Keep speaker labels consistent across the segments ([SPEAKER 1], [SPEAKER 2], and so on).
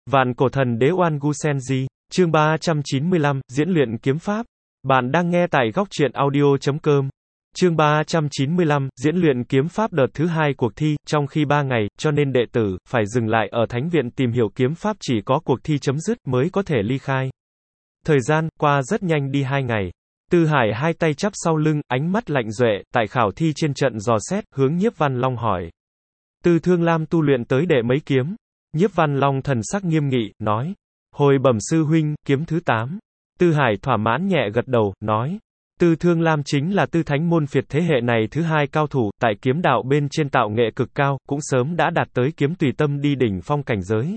[SPEAKER 1] Vạn cổ thần đế Oan Gu Senji, chương 395, diễn luyện kiếm pháp. Bạn đang nghe tại góc truyện audio.com. Chương 395, diễn luyện kiếm pháp đợt thứ 2 cuộc thi, trong khi 3 ngày, cho nên đệ tử, phải dừng lại ở thánh viện tìm hiểu kiếm pháp chỉ có cuộc thi chấm dứt mới có thể ly khai. Thời gian, qua rất nhanh đi 2 ngày. Tư Hải hai tay chắp sau lưng, ánh mắt lạnh duệ, tại khảo thi trên trận dò xét, hướng Nhiếp Văn Long hỏi. Tư Thương Lam tu luyện tới đệ mấy kiếm? Nhiếp Văn Long thần sắc nghiêm nghị, nói. Hồi bẩm sư huynh, kiếm thứ 8. Tư Hải thỏa mãn nhẹ gật đầu, nói. Tư Thương Lam chính là tư thánh môn phiệt thế hệ này thứ 2 cao thủ, tại kiếm đạo bên trên tạo nghệ cực cao, cũng sớm đã đạt tới kiếm tùy tâm đi đỉnh phong cảnh giới.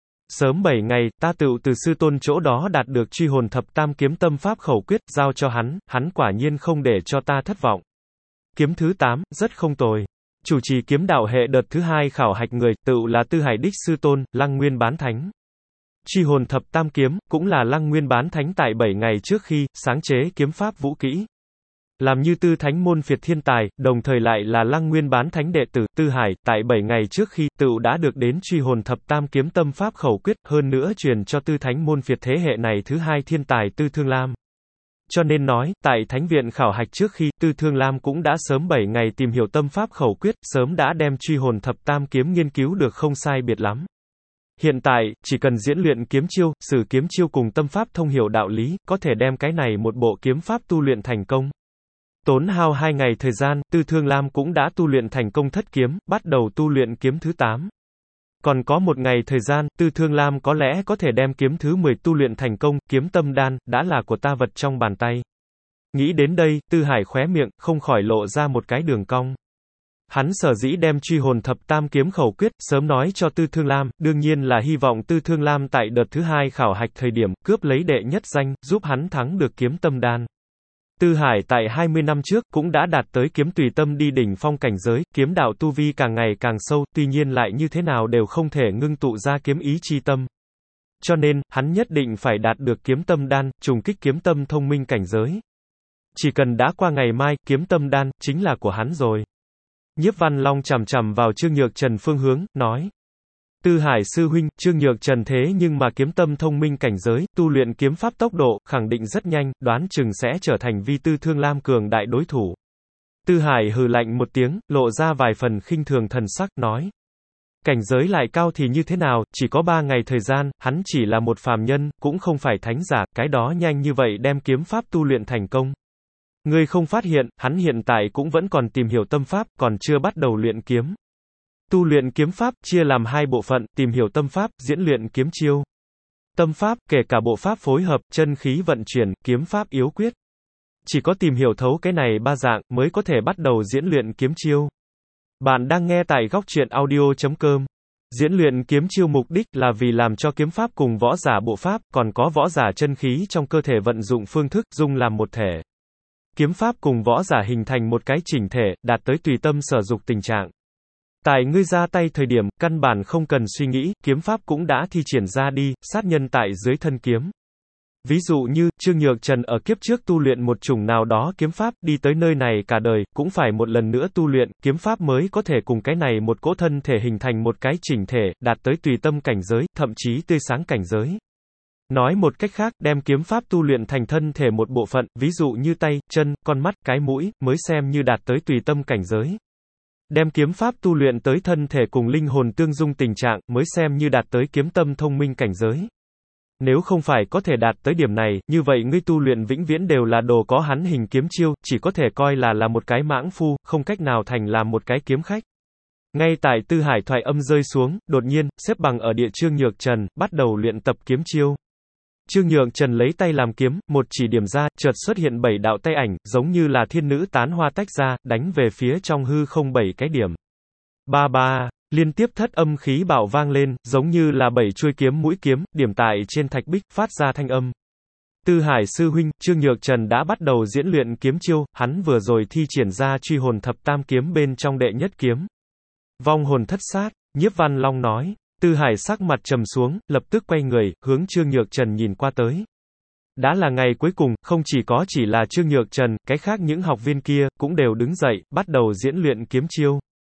[SPEAKER 1] Sớm 7 ngày, ta tựu từ sư tôn chỗ đó đạt được truy hồn thập tam kiếm tâm pháp khẩu quyết, giao cho hắn quả nhiên không để cho ta thất vọng. Kiếm thứ 8, rất không tồi. Chủ trì kiếm đạo hệ đợt thứ 2 khảo hạch người, tựu là Tư Hải đích sư tôn, Lăng Nguyên Bán Thánh. Truy hồn thập tam kiếm, cũng là Lăng Nguyên Bán Thánh tại 7 ngày trước khi, sáng chế kiếm pháp vũ kỹ. Làm như tư thánh môn phiệt thiên tài, đồng thời lại là Lăng Nguyên Bán Thánh đệ tử, Tư Hải, tại 7 ngày trước khi, tựu đã được đến truy hồn thập tam kiếm tâm pháp khẩu quyết, hơn nữa truyền cho tư thánh môn phiệt thế hệ này thứ 2 thiên tài Tư Thương Lam. Cho nên nói, tại thánh viện khảo hạch trước khi, Tư Thương Lam cũng đã sớm 7 ngày tìm hiểu tâm pháp khẩu quyết, sớm đã đem truy hồn thập tam kiếm nghiên cứu được không sai biệt lắm. Hiện tại, chỉ cần diễn luyện kiếm chiêu, sử kiếm chiêu cùng tâm pháp thông hiểu đạo lý, có thể đem cái này một bộ kiếm pháp tu luyện thành công. Tốn hao 2 ngày thời gian, Tư Thương Lam cũng đã tu luyện thành công thất kiếm, bắt đầu tu luyện kiếm thứ 8. Còn có 1 ngày thời gian, Tư Thương Lam có lẽ có thể đem kiếm thứ 10 tu luyện thành công, kiếm tâm đan, đã là của ta vật trong bàn tay. Nghĩ đến đây, Tư Hải khóe miệng, không khỏi lộ ra một cái đường cong. Hắn sở dĩ đem truy hồn thập tam kiếm khẩu quyết, sớm nói cho Tư Thương Lam, đương nhiên là hy vọng Tư Thương Lam tại đợt thứ 2 khảo hạch thời điểm, cướp lấy đệ nhất danh, giúp hắn thắng được kiếm tâm đan. Tư Hải tại 20 năm trước, cũng đã đạt tới kiếm tùy tâm đi đỉnh phong cảnh giới, kiếm đạo tu vi càng ngày càng sâu, tuy nhiên lại như thế nào đều không thể ngưng tụ ra kiếm ý chi tâm. Cho nên, hắn nhất định phải đạt được kiếm tâm đan, trùng kích kiếm tâm thông minh cảnh giới. Chỉ cần đã qua ngày mai, kiếm tâm đan, chính là của hắn rồi. Nhiếp Văn Long chằm chằm vào Trương Nhược Trần phương hướng, nói. Tư Hải sư huynh, Trương Nhược Trần thế nhưng mà kiếm tâm thông minh cảnh giới, tu luyện kiếm pháp tốc độ, khẳng định rất nhanh, đoán chừng sẽ trở thành vi Tư Thương Lam cường đại đối thủ. Tư Hải hừ lạnh một tiếng, lộ ra vài phần khinh thường thần sắc, nói. Cảnh giới lại cao thì như thế nào, chỉ có 3 ngày thời gian, hắn chỉ là một phàm nhân, cũng không phải thánh giả, cái đó nhanh như vậy đem kiếm pháp tu luyện thành công. Ngươi không phát hiện, hắn hiện tại cũng vẫn còn tìm hiểu tâm pháp, còn chưa bắt đầu luyện kiếm. Tu luyện kiếm pháp, chia làm 2 bộ phận, tìm hiểu tâm pháp, diễn luyện kiếm chiêu. Tâm pháp, kể cả bộ pháp phối hợp, chân khí vận chuyển, kiếm pháp yếu quyết. Chỉ có tìm hiểu thấu cái này 3 dạng, mới có thể bắt đầu diễn luyện kiếm chiêu. Bạn đang nghe tại góc truyện audio.com. Diễn luyện kiếm chiêu mục đích là vì làm cho kiếm pháp cùng võ giả bộ pháp, còn có võ giả chân khí trong cơ thể vận dụng phương thức, dung làm một thể. Kiếm pháp cùng võ giả hình thành một cái chỉnh thể, đạt tới tùy tâm sở dục tình trạng. Tại ngươi ra tay thời điểm, căn bản không cần suy nghĩ, kiếm pháp cũng đã thi triển ra đi, sát nhân tại dưới thân kiếm. Ví dụ như, Trương Nhược Trần ở kiếp trước tu luyện một chủng nào đó kiếm pháp, đi tới nơi này cả đời, cũng phải một lần nữa tu luyện, kiếm pháp mới có thể cùng cái này một cỗ thân thể hình thành một cái chỉnh thể, đạt tới tùy tâm cảnh giới, thậm chí tươi sáng cảnh giới. Nói một cách khác, đem kiếm pháp tu luyện thành thân thể một bộ phận, ví dụ như tay, chân, con mắt, cái mũi, mới xem như đạt tới tùy tâm cảnh giới. Đem kiếm pháp tu luyện tới thân thể cùng linh hồn tương dung tình trạng, mới xem như đạt tới kiếm tâm thông minh cảnh giới. Nếu không phải có thể đạt tới điểm này, như vậy ngươi tu luyện vĩnh viễn đều là đồ có hắn hình kiếm chiêu, chỉ có thể coi là một cái mãng phu, không cách nào thành làm một cái kiếm khách. Ngay tại Tư Hải thoại âm rơi xuống, đột nhiên, xếp bằng ở địa Trương Nhược Trần, bắt đầu luyện tập kiếm chiêu. Trương Nhược Trần lấy tay làm kiếm, một chỉ điểm ra, chợt xuất hiện 7 đạo tay ảnh, giống như là thiên nữ tán hoa tách ra, đánh về phía trong hư không 7 cái điểm. Ba ba, liên tiếp thất âm khí bạo vang lên, giống như là 7 chuôi kiếm mũi kiếm, điểm tại trên thạch bích, phát ra thanh âm. Tư Hải sư huynh, Trương Nhược Trần đã bắt đầu diễn luyện kiếm chiêu, hắn vừa rồi thi triển ra truy hồn thập tam kiếm bên trong đệ nhất kiếm. Vong hồn thất sát, Nhiếp Văn Long nói. Tư Hải sắc mặt trầm xuống, lập tức quay người, hướng Trương Nhược Trần nhìn qua tới. Đã là ngày cuối cùng, không chỉ là Trương Nhược Trần, cái khác những học viên kia, cũng đều đứng dậy, bắt đầu diễn luyện kiếm chiêu.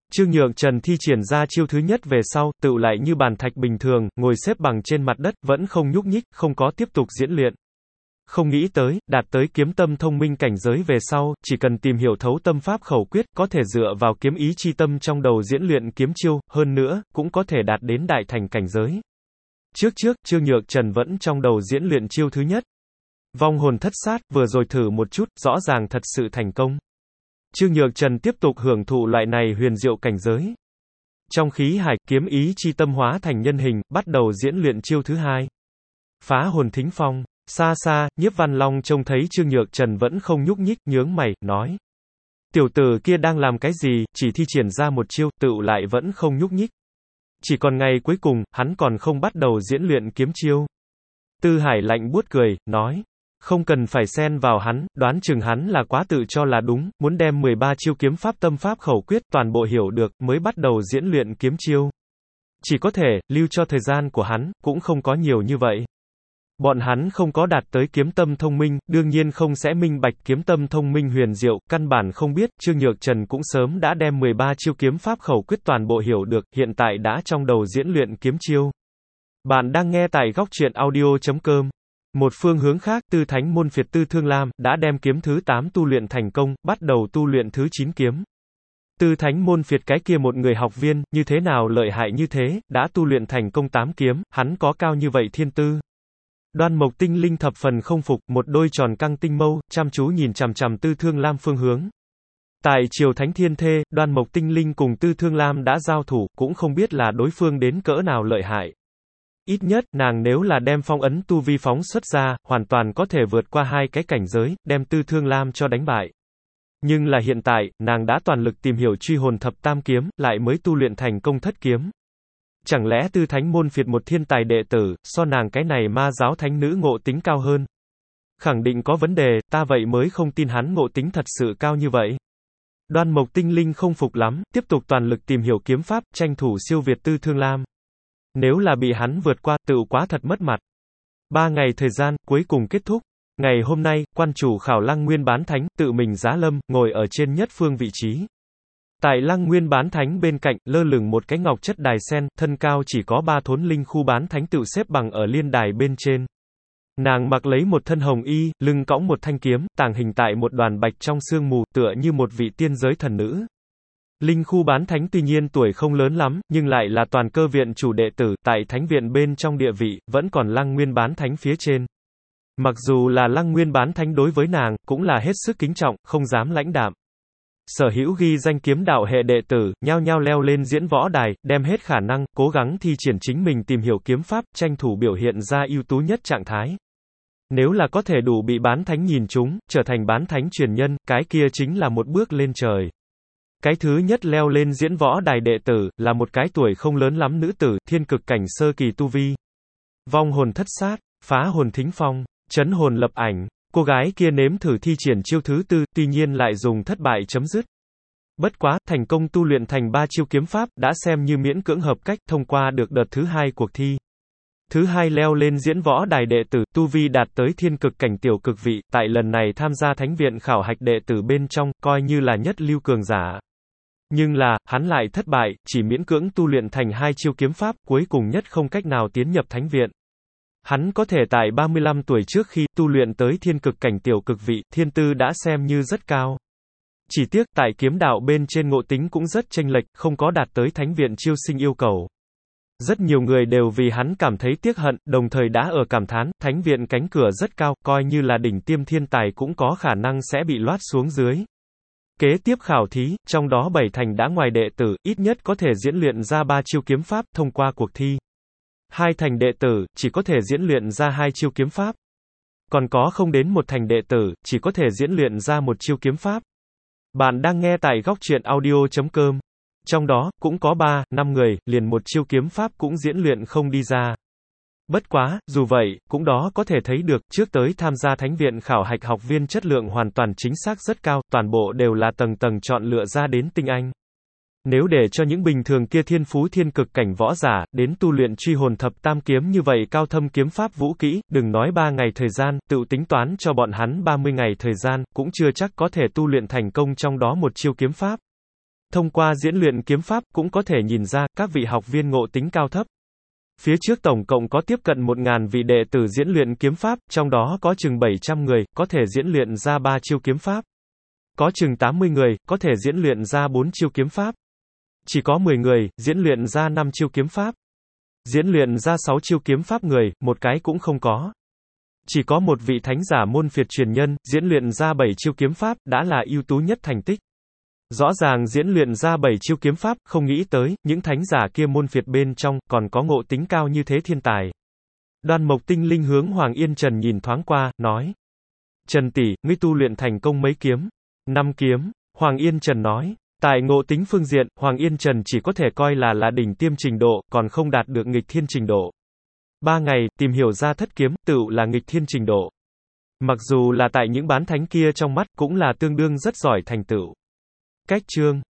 [SPEAKER 1] Trương Nhược Trần thi triển ra chiêu thứ nhất về sau, tựu lại như bàn thạch bình thường, ngồi xếp bằng trên mặt đất, vẫn không nhúc nhích, không có tiếp tục diễn luyện. Không nghĩ tới, đạt tới kiếm tâm thông minh cảnh giới về sau, chỉ cần tìm hiểu thấu tâm pháp khẩu quyết, có thể dựa vào kiếm ý chi tâm trong đầu diễn luyện kiếm chiêu, hơn nữa, cũng có thể đạt đến đại thành cảnh giới. Trước, Trương Nhược Trần vẫn trong đầu diễn luyện chiêu thứ nhất. Vong hồn thất sát, vừa rồi thử một chút, rõ ràng thật sự thành công. Trương Nhược Trần tiếp tục hưởng thụ loại này huyền diệu cảnh giới. Trong khí hải, kiếm ý chi tâm hóa thành nhân hình, bắt đầu diễn luyện chiêu thứ hai. Phá hồn thính phong. Xa xa, Nhiếp Văn Long trông thấy Trương Nhược Trần vẫn không nhúc nhích, nhướng mày, nói. Tiểu tử kia đang làm cái gì, chỉ thi triển ra một chiêu, tựu lại vẫn không nhúc nhích. Chỉ còn ngày cuối cùng, hắn còn không bắt đầu diễn luyện kiếm chiêu. Tư Hải lạnh buốt cười, nói. Không cần phải xen vào hắn, đoán chừng hắn là quá tự cho là đúng, muốn đem 13 chiêu kiếm pháp tâm pháp khẩu quyết toàn bộ hiểu được, mới bắt đầu diễn luyện kiếm chiêu. Chỉ có thể, lưu cho thời gian của hắn, cũng không có nhiều như vậy. Bọn hắn không có đạt tới kiếm tâm thông minh, đương nhiên không sẽ minh bạch kiếm tâm thông minh huyền diệu, căn bản không biết, Trương Nhược Trần cũng sớm đã đem 13 chiêu kiếm pháp khẩu quyết toàn bộ hiểu được, hiện tại đã trong đầu diễn luyện kiếm chiêu. Bạn đang nghe tại góc truyện audio.com. Một phương hướng khác, Tư Thánh môn phiệt Tư Thương Lam, đã đem kiếm thứ 8 tu luyện thành công, bắt đầu tu luyện thứ 9 kiếm. Tư Thánh môn phiệt cái kia một người học viên, như thế nào lợi hại như thế, đã tu luyện thành công 8 kiếm, hắn có cao như vậy thiên tư. Đoan Mộc Tinh Linh thập phần không phục, một đôi tròn căng tinh mâu, chăm chú nhìn chằm chằm Tư Thương Lam phương hướng. Tại Triều Thánh Thiên Thê, Đoan Mộc Tinh Linh cùng Tư Thương Lam đã giao thủ, cũng không biết là đối phương đến cỡ nào lợi hại. Ít nhất, nàng nếu là đem phong ấn tu vi phóng xuất ra, hoàn toàn có thể vượt qua hai cái cảnh giới, đem Tư Thương Lam cho đánh bại. Nhưng là hiện tại, nàng đã toàn lực tìm hiểu truy hồn thập tam kiếm, lại mới tu luyện thành công thất kiếm. Chẳng lẽ Tư Thánh môn phiệt một thiên tài đệ tử, so nàng cái này ma giáo thánh nữ ngộ tính cao hơn? Khẳng định có vấn đề, ta vậy mới không tin hắn ngộ tính thật sự cao như vậy. Đoan Mộc Tinh Linh không phục lắm, tiếp tục toàn lực tìm hiểu kiếm pháp, tranh thủ siêu việt Tư Thương Lam. Nếu là bị hắn vượt qua, tựu quá thật mất mặt. 3 ngày thời gian, cuối cùng kết thúc. Ngày hôm nay, quan chủ khảo Lăng Nguyên Bán Thánh, tự mình giá lâm, ngồi ở trên nhất phương vị trí. Tại Lăng Nguyên Bán Thánh bên cạnh, lơ lửng một cái ngọc chất đài sen, thân cao chỉ có 3 thốn linh khu bán thánh tự xếp bằng ở liên đài bên trên. Nàng mặc lấy một thân hồng y, lưng cõng một thanh kiếm, tàng hình tại một đoàn bạch trong sương mù, tựa như một vị tiên giới thần nữ. Linh khu bán thánh tuy nhiên tuổi không lớn lắm, nhưng lại là toàn cơ viện chủ đệ tử, tại thánh viện bên trong địa vị, vẫn còn Lăng Nguyên Bán Thánh phía trên. Mặc dù là Lăng Nguyên Bán Thánh đối với nàng, cũng là hết sức kính trọng, không dám lãnh đạm. Sở hữu ghi danh kiếm đạo hệ đệ tử, nhao nhao leo lên diễn võ đài, đem hết khả năng, cố gắng thi triển chính mình tìm hiểu kiếm pháp, tranh thủ biểu hiện ra ưu tú nhất trạng thái. Nếu là có thể đủ bị bán thánh nhìn trúng, trở thành bán thánh truyền nhân, cái kia chính là một bước lên trời. Cái thứ nhất leo lên diễn võ đài đệ tử, là một cái tuổi không lớn lắm nữ tử, thiên cực cảnh sơ kỳ tu vi. Vong hồn thất sát, phá hồn thính phong, chấn hồn lập ảnh. Cô gái kia nếm thử thi triển chiêu thứ 4, tuy nhiên lại dùng thất bại chấm dứt. Bất quá, thành công tu luyện thành 3 chiêu kiếm pháp, đã xem như miễn cưỡng hợp cách, thông qua được đợt thứ 2 cuộc thi. Thứ 2 leo lên diễn võ đài đệ tử, tu vi đạt tới thiên cực cảnh tiểu cực vị, tại lần này tham gia thánh viện khảo hạch đệ tử bên trong, coi như là nhất lưu cường giả. Nhưng là, hắn lại thất bại, chỉ miễn cưỡng tu luyện thành 2 chiêu kiếm pháp, cuối cùng nhất không cách nào tiến nhập thánh viện. Hắn có thể tại 35 tuổi trước khi tu luyện tới thiên cực cảnh tiểu cực vị, thiên tư đã xem như rất cao. Chỉ tiếc, tại kiếm đạo bên trên ngộ tính cũng rất chênh lệch, không có đạt tới thánh viện chiêu sinh yêu cầu. Rất nhiều người đều vì hắn cảm thấy tiếc hận, đồng thời đã ở cảm thán, thánh viện cánh cửa rất cao, coi như là đỉnh tiêm thiên tài cũng có khả năng sẽ bị loát xuống dưới. Kế tiếp khảo thí, trong đó 7 thành đã ngoài đệ tử, ít nhất có thể diễn luyện ra 3 chiêu kiếm pháp, thông qua cuộc thi. 2 thành đệ tử, chỉ có thể diễn luyện ra 2 chiêu kiếm pháp. Còn có không đến 1 thành đệ tử, chỉ có thể diễn luyện ra 1 chiêu kiếm pháp. Bạn đang nghe tại góc truyện audio.com. Trong đó, cũng có 3-5 người, liền 1 chiêu kiếm pháp cũng diễn luyện không đi ra. Bất quá, dù vậy, cũng đó có thể thấy được, trước tới tham gia thánh viện khảo hạch học viên chất lượng hoàn toàn chính xác rất cao, toàn bộ đều là tầng tầng chọn lựa ra đến tinh anh. Nếu để cho những bình thường kia thiên phú thiên cực cảnh võ giả, đến tu luyện truy hồn thập tam kiếm như vậy cao thâm kiếm pháp vũ kỹ, đừng nói 3 ngày thời gian, tự tính toán cho bọn hắn 30 ngày thời gian, cũng chưa chắc có thể tu luyện thành công trong đó 1 chiêu kiếm pháp. Thông qua diễn luyện kiếm pháp, cũng có thể nhìn ra, các vị học viên ngộ tính cao thấp. Phía trước tổng cộng có tiếp cận 1.000 vị đệ tử diễn luyện kiếm pháp, trong đó có chừng 700 người, có thể diễn luyện ra 3 chiêu kiếm pháp. Có chừng 80 người, có thể diễn luyện ra 4 chiêu kiếm pháp. Chỉ có 10 người, diễn luyện ra 5 chiêu kiếm pháp. Diễn luyện ra 6 chiêu kiếm pháp người, một cái cũng không có. Chỉ có một vị thánh giả môn phiệt truyền nhân, diễn luyện ra 7 chiêu kiếm pháp, đã là ưu tú nhất thành tích. Rõ ràng diễn luyện ra 7 chiêu kiếm pháp, không nghĩ tới, những thánh giả kia môn phiệt bên trong, còn có ngộ tính cao như thế thiên tài. Đoan Mộc Tinh Linh hướng Hoàng Yên Trần nhìn thoáng qua, nói. Trần tỷ, ngươi tu luyện thành công mấy kiếm? 5 kiếm, Hoàng Yên Trần nói. Tại ngộ tính phương diện, Hoàng Yên Trần chỉ có thể coi là đỉnh tiêm trình độ, còn không đạt được nghịch thiên trình độ. 3 ngày, tìm hiểu ra thất kiếm, tựu là nghịch thiên trình độ. Mặc dù là tại những bán thánh kia trong mắt, cũng là tương đương rất giỏi thành tựu. Cách chương